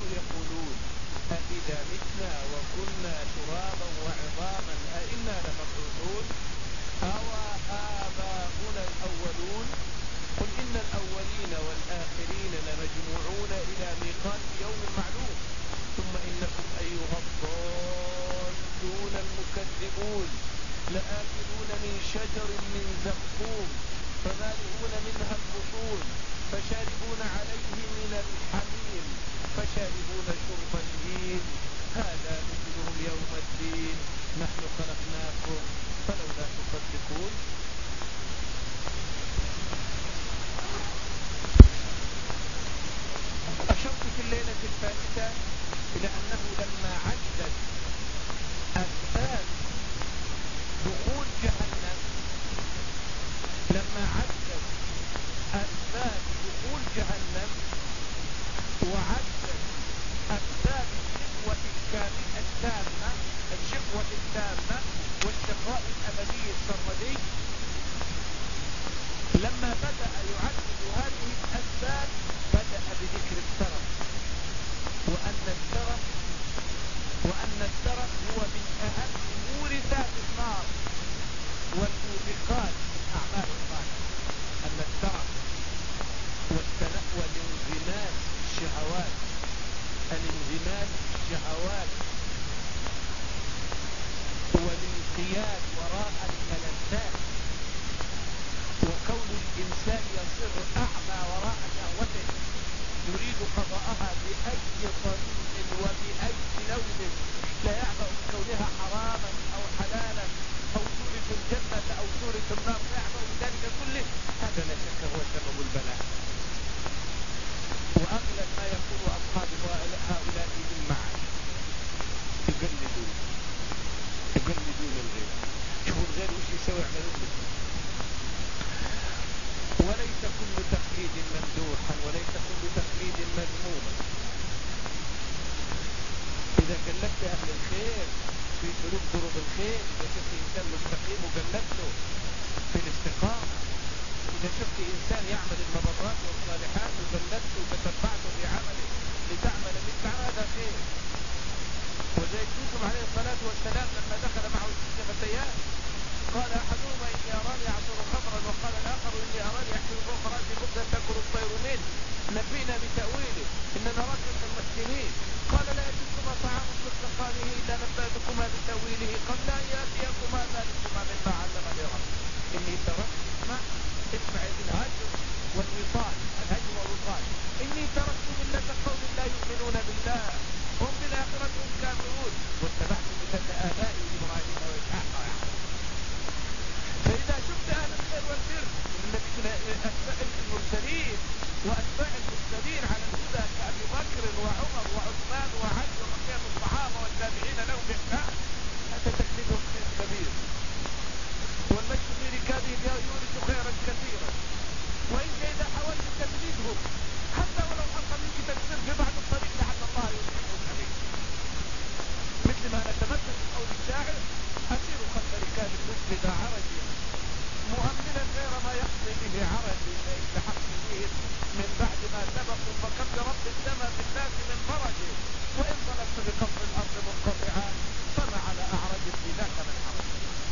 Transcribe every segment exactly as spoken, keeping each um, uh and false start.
كانوا يقولون أإذا متنا وكنا ترابا وعظاما أإنا لمبعوثون أو آباؤنا الأولون قل إن الأولين والآخرين لمجموعون إلى ميقات يوم معلوم ثم إنكم أيها الضالون المكذبون لآكلون من شجر من زقوم فمالئون منها البطون فشاربون عليه من الحميم فشاربون شرب الهيم هذا مثلهم يوم الدين نحن خلقناكم فلولا تصدقون. أشرت في الليلة الفائتة إلى أنه لما عدت أسباب دخول جهنم لما عدت أسباب دخول جهنم وعدت أسباب الشقوة التامة الشقوة التامة والشقاء الأبدي السرمدي لما بدأ يعدد هذه الأسباب بدأ بذكر الترف وأن الترف وأن الترف هو من أهم مورثات النار والموبقات أعمال الصالح أن الترف والانغماس في الشهوات الانغماس في الشهوات والانقياد وراء الملذات وكون الإنسان يصير أعمى وراء شهوته يريد قضاءها بأي طريق وبأي لون لا يعبأ بكونها حراما أو حلالا أو تورث الجنة أو تورث النار لا يعبأ بذلك كله هذا لا شك هو سبب البلاء. وأغلب ما يقول أصحاب هؤلاء بالمعاش يقلدون يقلدون الغير شوفوا الغير وش يسوي يعملون وليس كل تقليد ممدوحا وليس كل تقليد مذموما. إذا قلدت أهل الخير في سلوك ضروب الخير إذا شفت إنسان مستقيم وقلدته في الاستقامة إذا شفت إنسان يعمل المبرات والصالحات وقلدته وتتبعته في عمله لتعمل مثل هذا خير. وزي يوسف عليه الصلاة والسلام لما دخل معه السجن فتيان قال أحدهما إني أراني أعصر خمرا وقال الآخر إني أراني أحمل فوق رأسي خبزا تأكل الطير منه نبينا بتأويله إن نراك من المحسنين قال لا يجدكما طعام ترزقانه إلا نبأتكما بتأويله قبل أن يأتيكما ذلكما مما علمني ربي إني تركت اسمع اسمع الهجر والوصال الهجر والوصال إني تركت ملة قوم لا يؤمنون بالله هم بالآخرة هم كافرون واتبعت ملة آبائي إبراهيم وإسحاق ويعقوب. فإذا شفت أهل الخير والبر من أتباع المرسلين وأتباع المرسلين على الهدى كأبي بكر وعمر وعثمان وعلي وبقية الصحابة والتابعين لهم بإحسان هذا تقليدهم خير كبير والمشي في ركابه يورث خيرا كثيرا. وإنت إذا حاولت تقليدهم حتى ولو حصل منك تكسير في بعض الطريق لعل الله يصلحك عليه مثل ما نتمثل بقول الشاعر أسير خلف ركاب الرسل ذا عرج مؤمنا غير ما يقضي به عرج ليس حق به من بعد ما سبقوا فكم برب السماء بالناس من فرج وإن طلبت بقبض الأرض منقطعا فما على أعرج بذاك من حرج.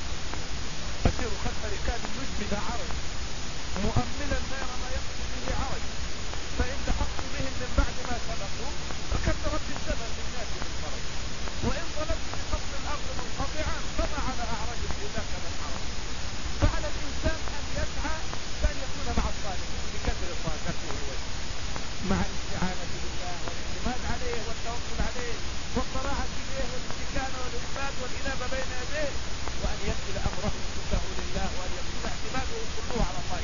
أسير خلف ركاب الرسل ذا عرج مؤمنا غير ما يقضي به عرج فإن لحقت بهم من بعد ما سبقوا فكم برب السماء بالناس من فرج وإن طلبت بقبض الأرض منقطعا فما على أعرج بذاك من حرج. فعلى الإنسان أن يسعى بأن يكون مع الصالحين بكثر طاقته مع الاستعانة بالله والاعتماد عليه والتوكل عليه والطاعة إليه والاستكانة والإثبات والإنابة بين يديه وأن يكل أمره كله لله وأن يكون اعتماده كله على الله.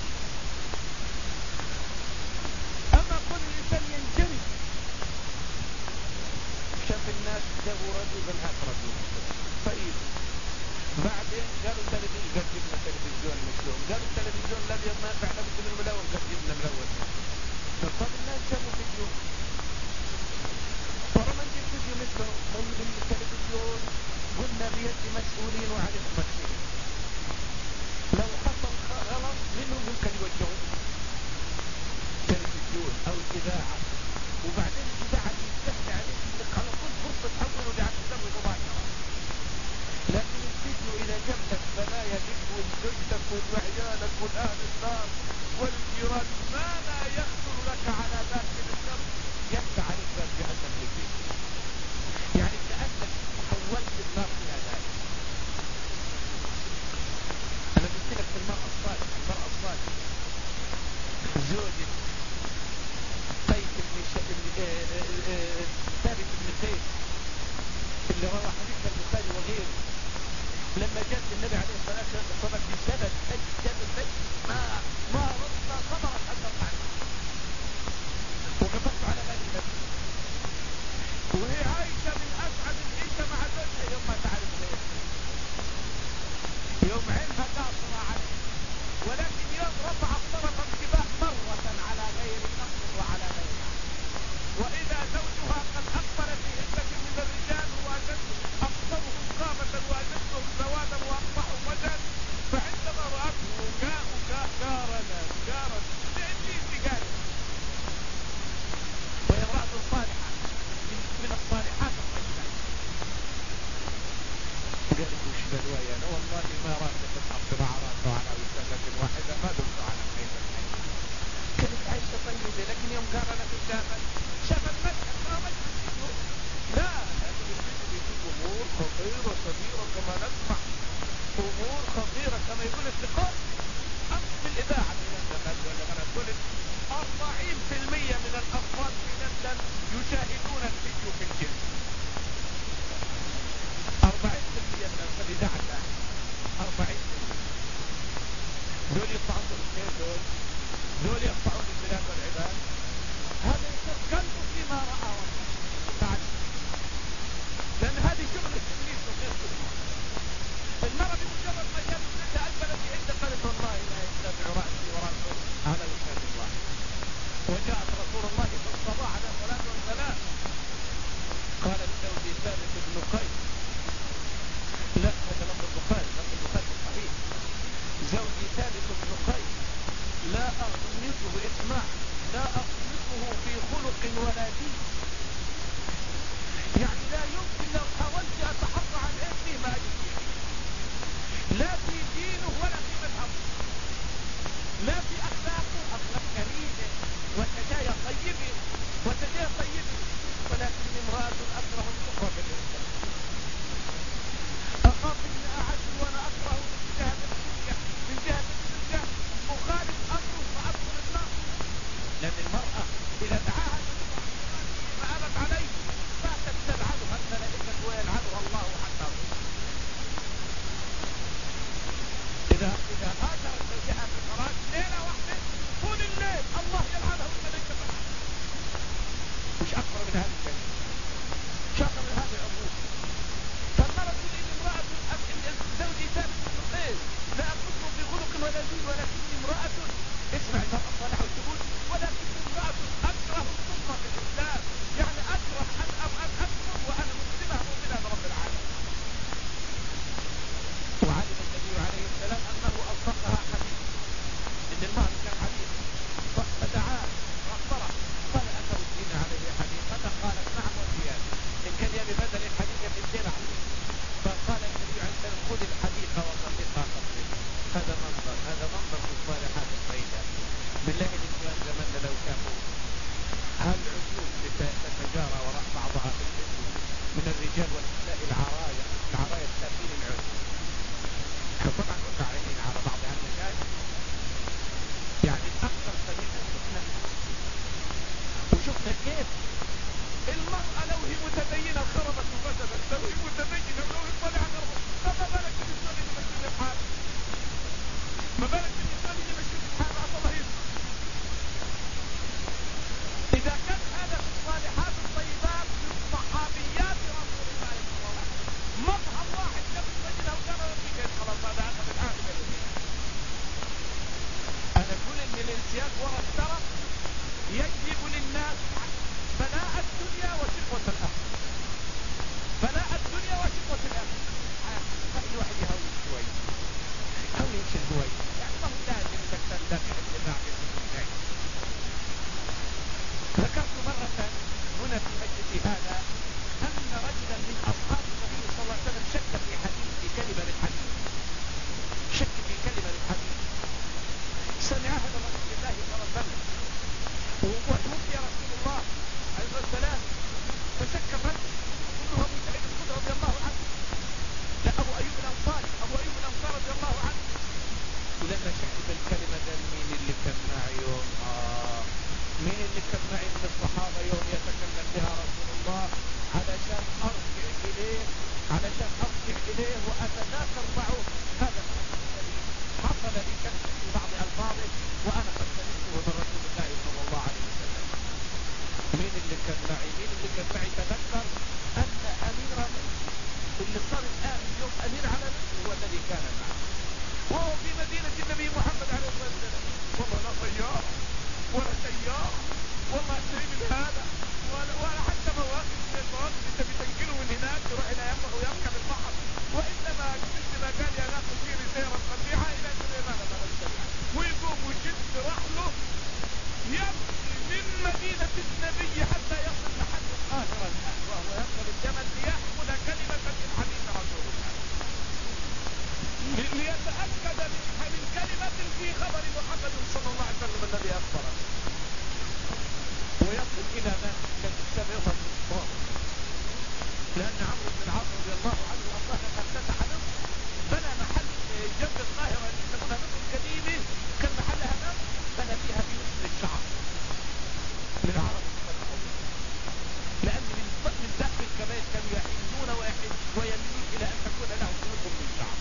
أما كل إنسان ينجري شاف الناس جابوا رجل بالحق رجل طيب بعدين قالوا تلفزيون قد جبنا تلفزيون مثلهم قالوا التلفزيون الذي ما ينفع لابد من الملون قد جبنا ملون. طب الناس شافوا فيديو طالما نجيب فيديو مثلهم طيب التلفزيون قلنا بيد مسؤولين وعليهم مسؤولين لو حصل غلط منهم ممكن يوجهوا تلفزيون أو الإذاعة وبعدين الإذاعة زوجة قيس بن ش... ثابت بن قيس اللي روى حديث البخاري وغيره، لما جاءت النبي عليه الصلاة والسلام بسبب أجدب البيت ما ما ما صبرت أن تطعن، وقفت على باب النبي وهي عايشة من أسعد العيشة مع زوجها يوم ما تعرف غير يوم عينها قاصرة عليه، ولكن يوم رفعت طرف الكباح مرة على غير نقص وعلى غير عقل. وإذا زوجها قد أقبل في عدة من الرجال وأجد أقصرهم قامة وأجدهم سوادا وأقبحهم وجها، فعندما رأته جاءوا جارنا جارا لأني انتقال، وهي امرأة صالحة من الصالحات الطيبات. قالت وش بالوايا أنا والله ما رأسك تتحط مع رأسه على وسادة واحدة ما دمت على خير الحي. كانت عايشة طيبة، لكن يوم قارنت الشافة شاف المشهد ما مشهد لا هذه البنت بيجيب أمور خطيرة كبيرة كما نسمع، أمور خطيرة كما يقول الثقات. أمس في الإذاعة في لندن ولا أنا قلت أربعين بالمئة من الأطفال في لندن يشاهدون الفيديو في الجنس. أربعين بالمئة من الإذاعة الآن أربعين بالمئة دول يطلعون بالخير، دول دول يقطعون البلاد والعباد. هذا يصير قلبه فيما رأى وسمع، لأن هذه شغل التدريس وغير كل مرة. المرة بمجرد ما جاءت بنتها أقبلت بعدة قالت والله لا يتبع رأسي ورأسه على وساد الله. وجاءت رسول الله صلى الله عليه الصلاة والسلام قالت زوجي ثابت بن قيس، لا هذا لفظ البخاري، لفظ البخاري الصحيح، زوجي ثابت بن قيس لا أغمسه، اسمع، لا أغمسه في خلق ولا دين. يعني لا يمكن لو حاولت أتحرى عن ابني ما أجد، لا في دينه ولا في مذهبه، لا في أخلاقه، أخلاق كريمة وسجايا طيبة وسجايا طيبة، ولكن امرأة أكره الكفر بالإنسان. أخاف إن أعز وأنا أكره من جهة الدنيا من جهة الدنيا أخالف أمره فأدخل النار، لأن المرأة إذا دعاها فأبت عليه فاتت تلعنها الملائكة ويلعنها الله حتى إذا إذا هاجر زوجها في الفراش ليلة واحدة طول الليل الله يلعنه الملائكة. مش أكبر من هذه الكلمة، مش أكبر من هذه العقوبة. فالمرأة تقول إن امرأة زوجي ثابت بن قيس لا أقصه في خلق ولا دين، ولكن امرأة، اسمع المرأة الصالحة وتقول ولكن امرأة أكره الكفر في الإسلام، يعني أكره أن أن أكفر وأنا مسلمة مؤمنة برب العالمين. وعلم النبي عليه السلام أنه أصدقها حديث إن المهر كان حديث، فدعاه وأخبره قال أتردين عليه حديثا؟ قالت نعم وزيادة، إن كان يبي بدل الحديث يبدين عليه. فقال النبي عليه السلام خذ الحديث وصدقها تصدق. هذا منظر، هذا منظر في الصالحات الطيبات. بالله الإسلام زماننا لو كانوا هالعجوز تتجارى وراء بعضها بالجسم من الرجال والنساء العرايا العرايا السافين العجوز. طبعا كنا عينين على بعض هالمجال، يعني أكثر قليلا شفنا وشفنا كيف المرأة لو هي متدينة خربت وفسدت، لو هي متدينة ولو هي طالعة خربت، فما بالك بالإنسان اللي مشي الحال، ما بالك بالإنسان اللي مشي الحال عطى الله يسمع. إذا كان هذا في الصالحات الطيبات من صحابيات رسول الله صلى الله عليه وسلم، مظهر واحد قبل سجنها وكان رفيقين خلاص هذا أخذ العاقبة الأولى. أنا أقول إن الانسياق وراء الترف يجلب للناس بلاء الدنيا وشقوة الآخرة، بلاء الدنيا وشقوة الآخرة. خلي الواحد يهوي شوي، هوي شوي، يعني ما هو لازم إنك تندفع الدفاع بالمسلمين. ذكرت مرة هنا في مجلسي هذا أن رجلا من أصحاب النبي صلى الله عليه وسلم شك في حديث، في كلمة للحديث، شك في كلمة للحديث سمعها من رسول الله صلى الله عليه وسلم، وتوفي رسول الله عليه السلام فشك الرجل كله أبو سعيد الخدري رضي الله عنه، لا أبو أيوب الأنصاري، أبو أيوب الأنصاري رضي الله عنه. ولما شك بالكلمة ده مين اللي كان معي يوم آه اللي كان معي من الصحابة يوم يتكلم بها رسول الله علشان ارجع اليه علشان ارجع اليه واتذاكر معه هذا الحديث الذي حصل لي كسر في بعض الفاظه وانا قد سمعته من رسول الله صلى الله عليه وسلم. مين اللي كان معي؟ مين اللي كان معي؟ تذكر ان امير مصر اللي صار الان اليوم امير على مصر هو الذي كان معه، وهو في مدينة النبي محمد عليه الصلاة والسلام. والله لا طيارة ولا سيارة، والله أشتري من هذا ولا, ولا حتى مواقف من المواقف انت بتنقله من هناك يروح الى يمه ويركب البحر، وانما مثل ما قال يا ناس سيري سيرا قبيحة الى سليمان ويقوم ويشد رحله يمشي من مدينة النبي حتى يصل لحد القاهرة الآن، وهو يركب الجمل ليحمل كلمة من حديث رسول الله، ليتأكد من كلمة في خبر محمد صلى الله عليه وسلم الذي أخبره، ويصل إلى ما كان يسمى الصوت، لأن عمرو بن العاص رضي الله عنه وأرضاه لما افتتح مصر بنى محل جنب القاهرة اللي يسمونها مصر القديمة، كان محلها مصر بنى فيها بيوت للشعب للعرب الصالحين، لأن من من داخل الكبائر كانوا يحنون ويميلون إلى أن تكون لهم بيوتهم للشعب،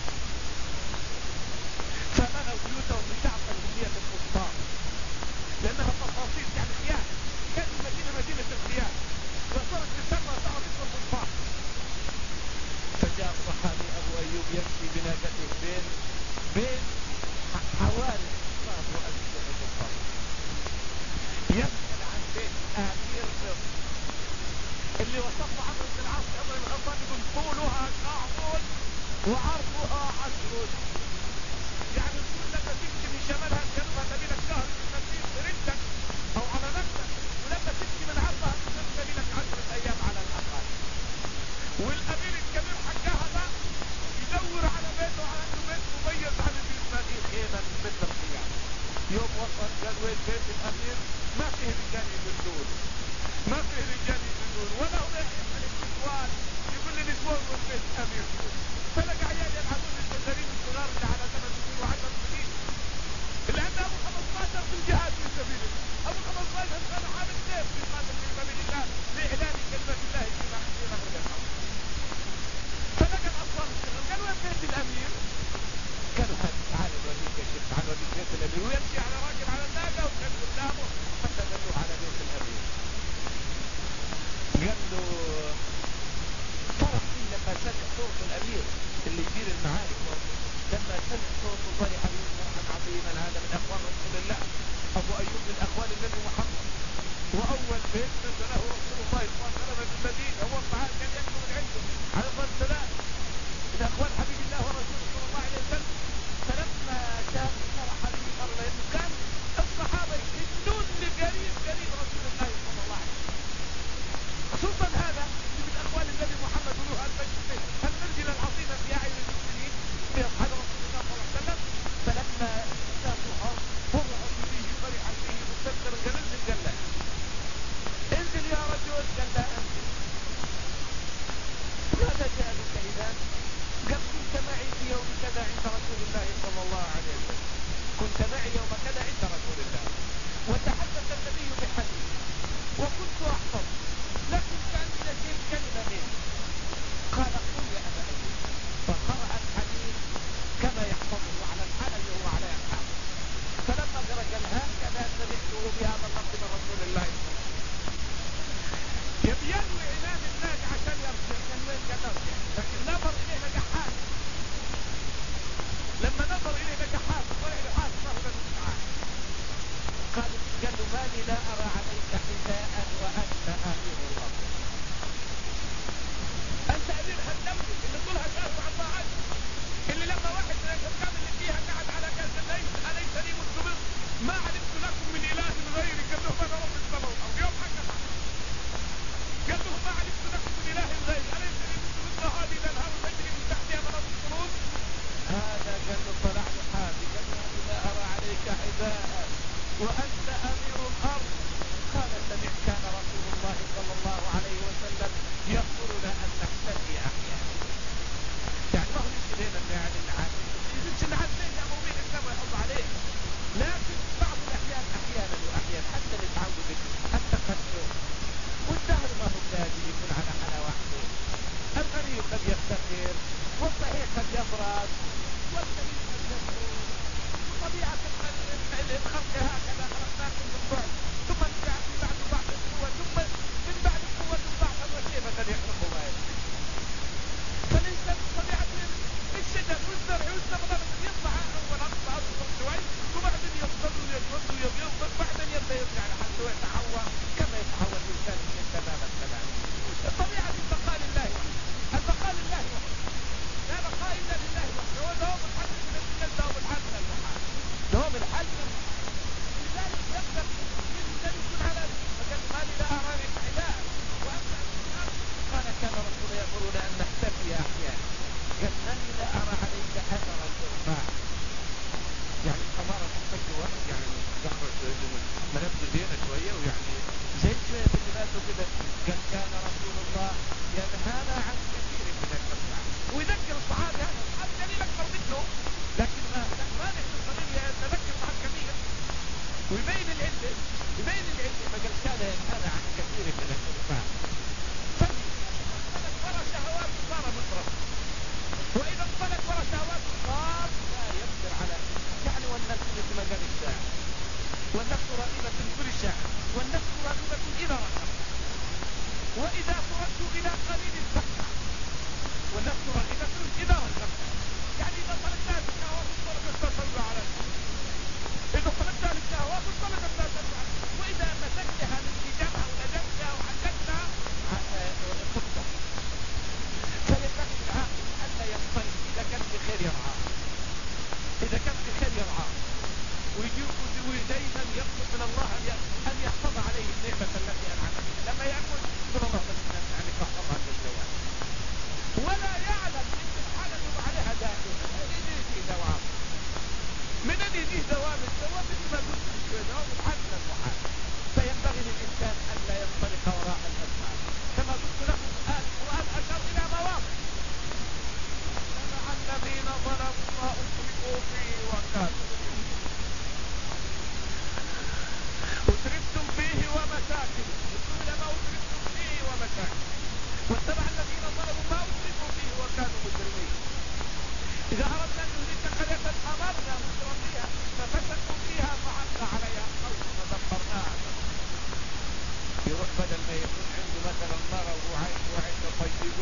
فبنوا بيوتهم للشعب المدينة القسطاء لأنها تفاصيل يعني خيام، كانت المدينة مدينة الخيام وصارت تسمى صارت اسم القسطاء. فجاء الصحابي أبو أيوب يمشي بناقته بين بين حوالي القسطاء وأسفل القسطاء، يسأل عن بيت أمير مصر اللي وصفه عمرو بن العاص عمر بن الخطاب يقول طولها كعب وعرضها عشر، يعني تقول لما تمشي من شمالها لجنوبها سبيلك شهر تمشي برجلك او على نفسك، ولما تمشي من عرضها تمشي سبيلك عشرة ايام على الاقل. والامير الكبير حقها ده يدور على بيته على انه بيت مميز عن اللي يسميه خيمه من بيت الخيام. يوم وصل قال وين بيت الامير؟ ما فيه رجال يدلون، ما فيه رجال يدلون، ولا هو يسال النسوان يقول لي نسوان من بيت امير، فلقى عيال يلعبون الصغيرين الصغار اللي على ثمان سنين وعشر سنين، لأن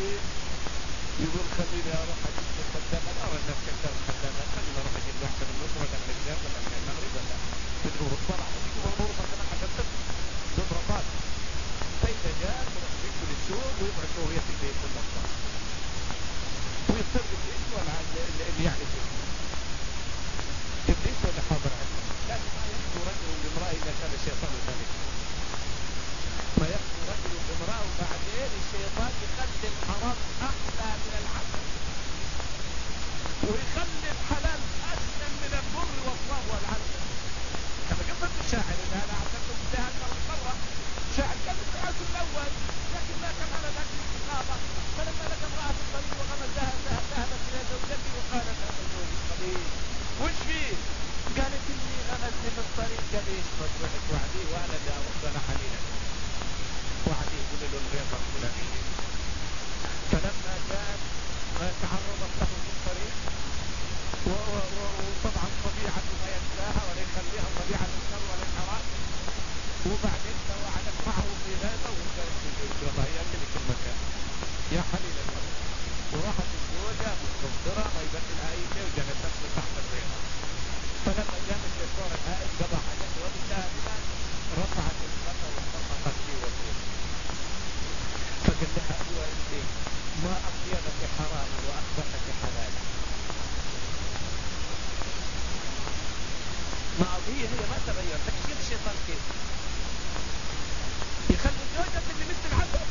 فين؟ يقول خليني اروح اجيب الخدامة. انا ارى الناس كذاب خدامات، خليني اروح اجيب واحدة من مصر ولا من الشام ولا من المغرب ولا من اوروبا. راح يجيبوا اوروبا كمان حتى الطفل ضربات. فاذا جاء يروح يجوا للسوق ويبعثوا وهي في البيت والمطبخ ويضطر ابليس ولا اللي يعني فيه ابليس ولا حاضر عنه. لكن ما يخطو رجل بامرأة اذا كان الشيطان ذلك، ما يخطو رجل بامرأة وبعدين الشيطان يخلي الحرام احلى من العسل ويخلي الحلال اسلم من البر والصاب والعسل. كما قصة الشاعر ان انا اعتقد بها المرة شاعر كان السؤال الاول لكن ما كان على ذلك الاستقامة. فلما لقى امرأة في الطريق وغمزها ذهبت الى زوجتي وقالت هذا زوجي القديم وش فيه؟ قالت اني غمزني في الطريق. قال ايش مصلحك وعديه وانا لا افضل حليلا وعديه يقول له الغيطة الفلانية. فلما جاءت تعرضت له في الطريق وطبعا طبيعة ما ينساها ولا يخليها طبيعة الشر والانحراف. وبعدين توعدت معه في غيبة وقالت لي والله هي ملك المكان يا حليل الأرض. وراحت الزوجة مستنصرة ما يبدلها أي شيء وجلست تحت الغيبة. فلما جاء الشيطان الهائل قضى حاجته وبالتالي رفعت الغيبة وانطلقت في وجهه. فقال لها أيها أنت ما أطيبك حراما وأخبثك حلالا. ما هي هي ما تغير. تكشير الشيطان كيف يخلي الزوجة اللي مثل العبد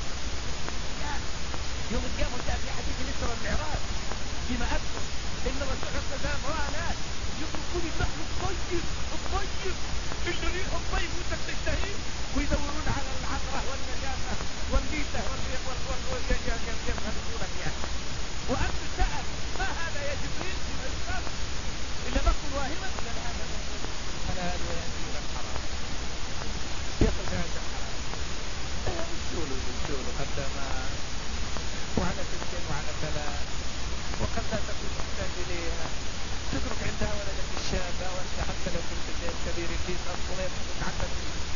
يوم القيامة. جاء في حديث الإسراء والمعراج فيما أذكر إن الرسول صلى الله عليه وسلم رأى ناس يتركون اللحم الطيب الطيب اللي ريحه الطيب وانت تشتهيه ويدورون على العطرة والنجاسة والميتة واليغلبونك يعني. وأنت سأل ما هذا يا جبريل فيما يسأل إلا نقل واهما إلا هذا على هذا يأتي إلى الحرام يقل هذا الحرام وشولوا وشولوا خدامات وعلى تسكين وعلى ثلاث وقد لا تكون محتاج إليها. تترك عندها ولدك الشابة وأنت حتى لو كنت شيء كبير الدين أصلا يمسك عنك.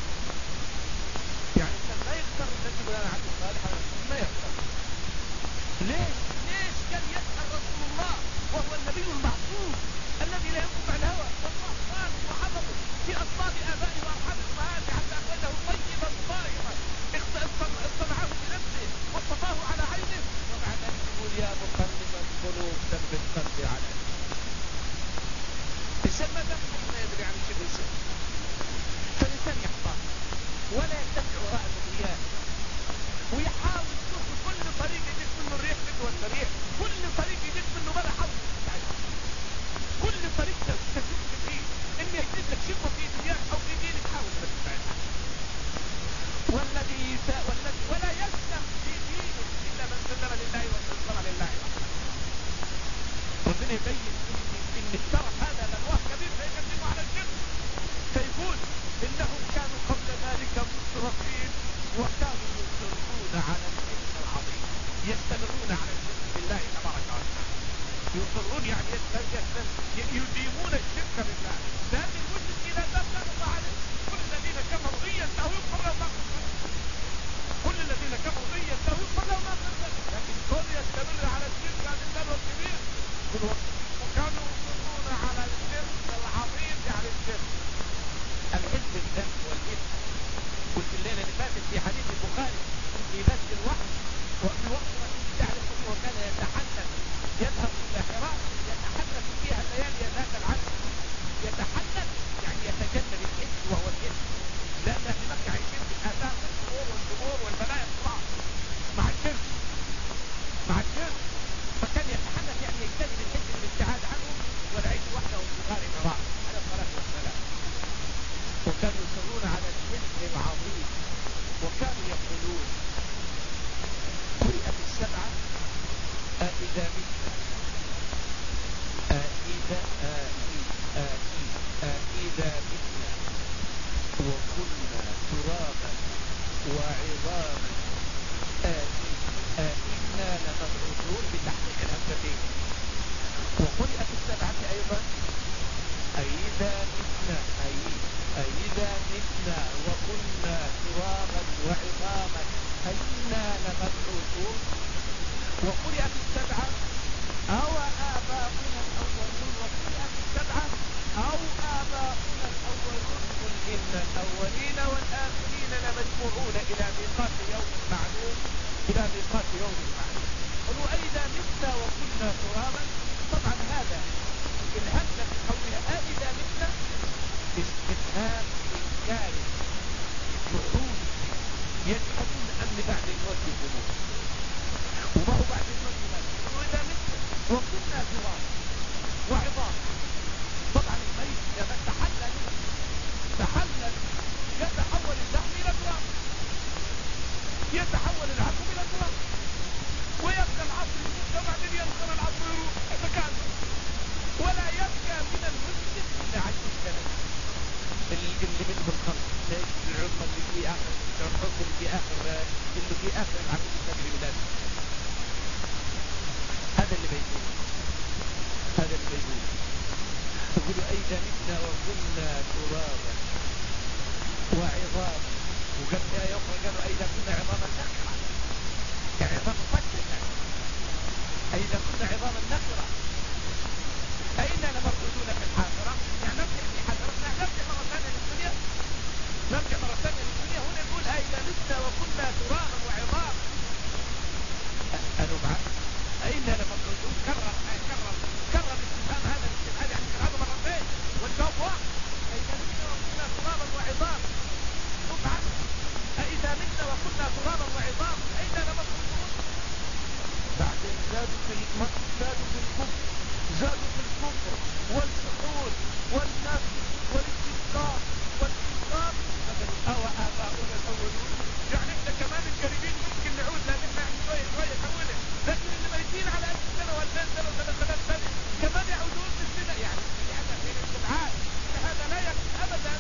يعني كان ما يختار النجم لنا عبد الصالح ما يختار. ليش ليش كان يسأل رسول الله وهو النبي المعصوم الذي لا ينطق عن الهوى والله قال وحفظه في أصلاب آبائه وأرحام أمهاته حتى أخرجه طيبا طاهرا اصطنعه بنفسه واصطفاه على عينه. ومع ذلك يقول يا مقلب القلوب ثبت قلبي على دينك. الإنسان ما دام ما يدري عن شيء يصير. فالإنسان يحتاط ولا يتبع وراء المغريات ويحاول يشوف كل طريق يجيب منه الريح بدون الريح، كل طريق يجيب منه مرة حظ كل طريق تشوف فيه إني يجيب لك شبه في دنياك أو في دينك حاول ما تفعلها. والذي والذي ولا يسلم في دينه إلا من سلم لله واستسلم لله. ربنا يبين إن الشرف هذا لله كبير فيقدمه على الشرك فيقول إنهم كانوا قبل ذلك مسرفين وكانوا يصرون على الإثم العظيم يستمرون على الشرك بالله تبارك وتعالى. يصرون يعني يديمون الشرك بالله. لكن المشرك إذا تاب الله عليه كل الذين كفروا إن ينتهوا يغفر لهم ما قد سلف. كل الذين كفروا إن ينتهوا يغفر لهم ما قد سلف. لكن كل يستمر على الشرك هذا الذنب الكبير. وكانوا يصرون على الشرك العظيم يعني الشرك الحزب الذنب والإثم. قلت الليلة اللي فاتت في حديث البخاري في بث الوحي وفي وقت رسول الله عليه الصلاة وكان يتحدث يذهب إلى حراء يتحدث فيها الليالي ذات العشر. يتحدث يعني يتجنب الإثم وهو الإثم لأن في مكة عايشين في الآثام والشرور والجمهور والبلايا الصراع مع الشرك مع الشرك. فكان يتحدث يعني يجتنب الحزب الابتعاد عنه والعيش وحده في غار حراء على الصلاة والسلام. وكانوا يصرون على الحزب العظيم وكانوا يقولون قرئت السبعة أإذا متنا أإذا أإذا متنا وكنا ترابا وعظاما أإنا لمبعوثون بتحقيق الهمزتين. وقرئت السبعة أيضا أإذا متنا أي أإذا متنا وكنا ترابا وعظاما أإنا لمبعوثون. وقرئت السبعة أو آباؤنا الأولون، وقرئت السبعة أو آباؤنا الأولون، قل إن الأولين والآخرين لمجموعون إلى ميقات يوم معلوم، إلى ميقات يوم معلوم. قلوا أئذا متنا وكنا ترابا. طبعا هذا الهمزة في قولها أئذا متنا استفهام إنكاري جحود، يجحدون أن بعد الموت يقولون، وما هو بعد الموت مات. قلوا إذا متنا وكنا ترابا وعظام. طبعا الميت إذا تحلل تحلل يتحول اللحم إلى تراب، يتحول العظم إلى تراب، ويبقى العظم يموت وبعدين ينقر العظم يروح مكانه، ولا يبقى من المسلم إلا عجز السنة اللي منه الخلق، العظم اللي في آخر الحكم، اللي في آخر اللي في آخر العقل السبع ولاد. هذا اللي بيقول هذا اللي بيقول يقولوا أئذا متنا وكنا ترابا وعظاما. وقال يا يوم قالوا أئذا كنا عظاما نخرة، يعني عظام مفككة، أئذا كنا عظاما نخرة أئنا لمردودون في الحافرة. يعني نرجع في حافرتنا، نرجع مرة ثانية للدنيا، نرجع مرة ثانية للدنيا. هنا يقول أئذا متنا وكنا ترابا وعظاما. قالوا معك أئنا لمردودون. كرر كرر كرر الاستفهام هذا، الاستفهام يعني كرره مرتين والجواب واحد. أئذا متنا وكنا ترابا وعظاما. طبعا أئذا متنا وكنا ترابا وعظاما أئنا لمردودون. بعدين زادوا في زادوا في الكفر، زادوا في الكفر والجحود والنفي والاستسقاء والاستسقاء. أو آباؤنا الأولون، يعني احنا كمان القريبين ممكن نعود، لأن احنا شوية شوية حولنا، لكن اللي ميتين على ألف سنة والفين سنة وثلاث آلاف سنة كمان يعودون بالسنة. يعني يعني في الاستبعاد هذا لا يكفي أبدا.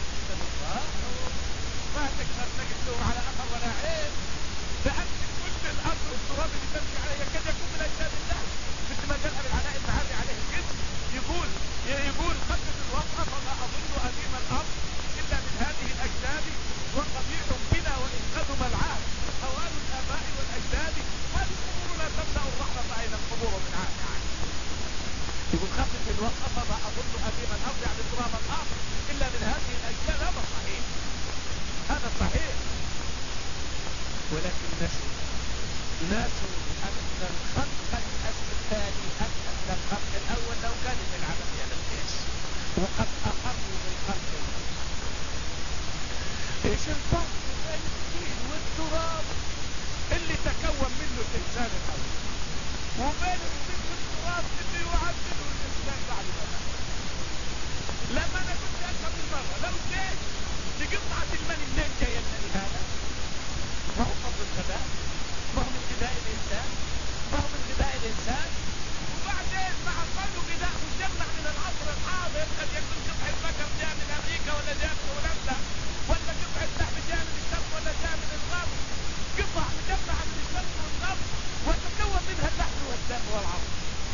ما تقدر تقدم على أثر ولا عين، فأنت كل الأرض والتراب اللي تمشي عليه يكاد يكون من أجساد الله. مثل ما قال أبي العلاء المعري عليه الاسم، يقول يقول خفف الوضع فما أظن أميم الأرض إلا من هذه الأجساد، وقبيح بنا وإن قدم العهد أوان الآباء والأجداد. هذه الأمور لا تمنع الرحمة أين القبور من عهد عهد. يقول خفف الوضع فما أظن أميم الأرض يعني تراب الأرض إلا من هذه الأجساد. هذا صحيح، هذا صحيح، ولكن نسوا نسوا أن الخلق الثاني أسهل من الخلق الأول لو كان في العمل على القياس، وقد أقروا بالخلق الأول. إيش الفرق بين الطين والتراب اللي تكون منه الإنسان الأول، وبين الطين والتراب اللي يعدله الإنسان بعد ما مات؟ لما أنا كنت أفهم المرة لو جيت لقطعة المني منين جاية المني هذا؟ ما هو فضل الغذاء، ما هو من غذاء الإنسان، ما هو من غذاء الإنسان. وبعدين مع كل غذاء مجمع من العصر الحاضر، قد يكون قطعة بكر جاء من أمريكا ولا جاء من هولندا، ولا قطعة لحم جاء من الشرق ولا جاء من الغرب، قطع مجمعة من الشرق والغرب وتكون منها اللحم والدم والعظم.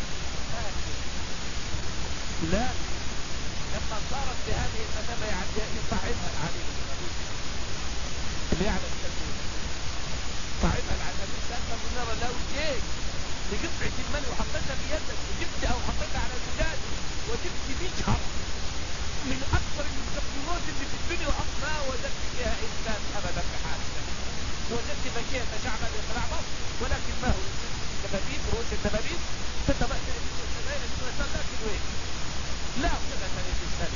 لكن لما صارت بهذه المثابة يصعبها العليم اللي يعلم التلميذ، صعبها العليم لأنه نرى لو جيت لقطعة المني وحطيتها بيدك وجبت أو حطيتها على زجاج وجبت مجهر من أكثر المستخدمات اللي في الدنيا وحط ما وجدت فيها إنسان أبدا بحالك، وجدت بكية شعبا يطلع مصر، ولكن ما هو الدبابيس، رؤوس الدبابيس تتبقى تلبيس والسبائل السنة لكن وين؟ لا صلة للإنسان.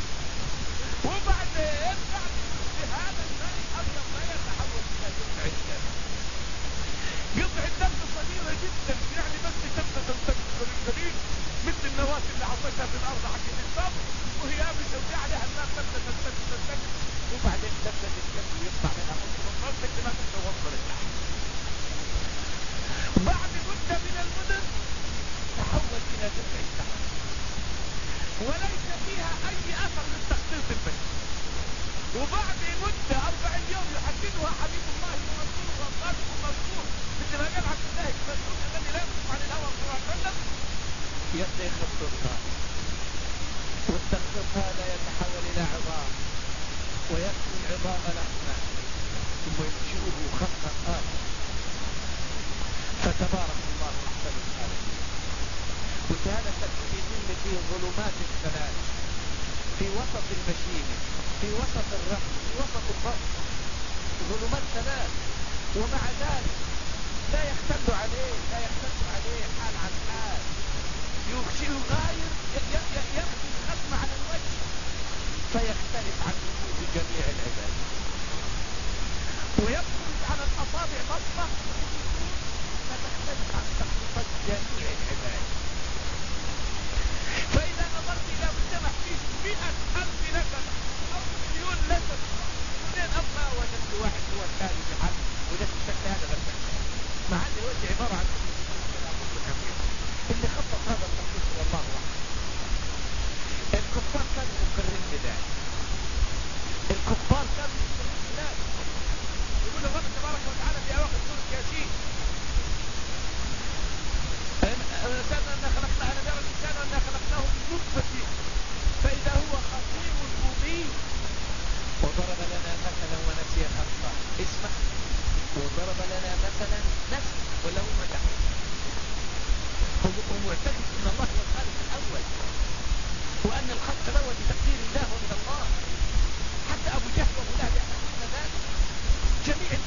وبعدين بعد هذا الماء أبيض ما يتحول إلى قطع الدم. قطع الدم صغيرة جدا، يعني بس تبقى تنتشر الجليد مثل النواة اللي عطيتها في الأرض حقت الصف، وهي يابسة وفي عليها الماء تبقى تنتشر تنتشر، وبعدين تبقى الدم يطلع منها مصر الرصد لما تتوصل التحت. بعد مدة من المدن تحول إلى قطع الدم، وليس فيها أي أثر للتخطيط البشري. الظلمات الثلاث، في وسط المشيمة، في وسط الرحم، في وسط البطن، ظلمات ثلاث، ومع ذلك لا يختل عليه لا يختل عليه حال عن حال، يغاير يبكي الختم على الوجه فيختلف عن وجود جميع العباد، ويبرز على الأصابع بصمة فتختلف عن تخطيطات جميع العباد. فإذا نظرت إلى مجتمع فيه مئة ألف نسمة أو مليون نسمة منين أما وجدت واحد هو الثاني بحل، وجدت الشكل هذا بس مع أن الوجه عبارة عن اللي خطط هذا التخطيط والله أعلم. الكفار كانوا مقرين بذلك، الكفار كانوا مقرين بذلك. يقول الرب تبارك وتعالى في أواخر سورة ياسين الإنسان أننا خلقنا أنا نرى الإنسان أننا خلقناه من نطفة فإذا هو خصيم مبين وضرب لنا مثلا ونسي خلقه. اسمع، وضرب لنا مثلا نسي ولا هو مدح، هو معتقد أن الله هو الخالق الأول وأن الخلق الأول بتقدير الله ومن الله. حتى أبو جهل وأبو لهب يعتقدون ذلك، جميع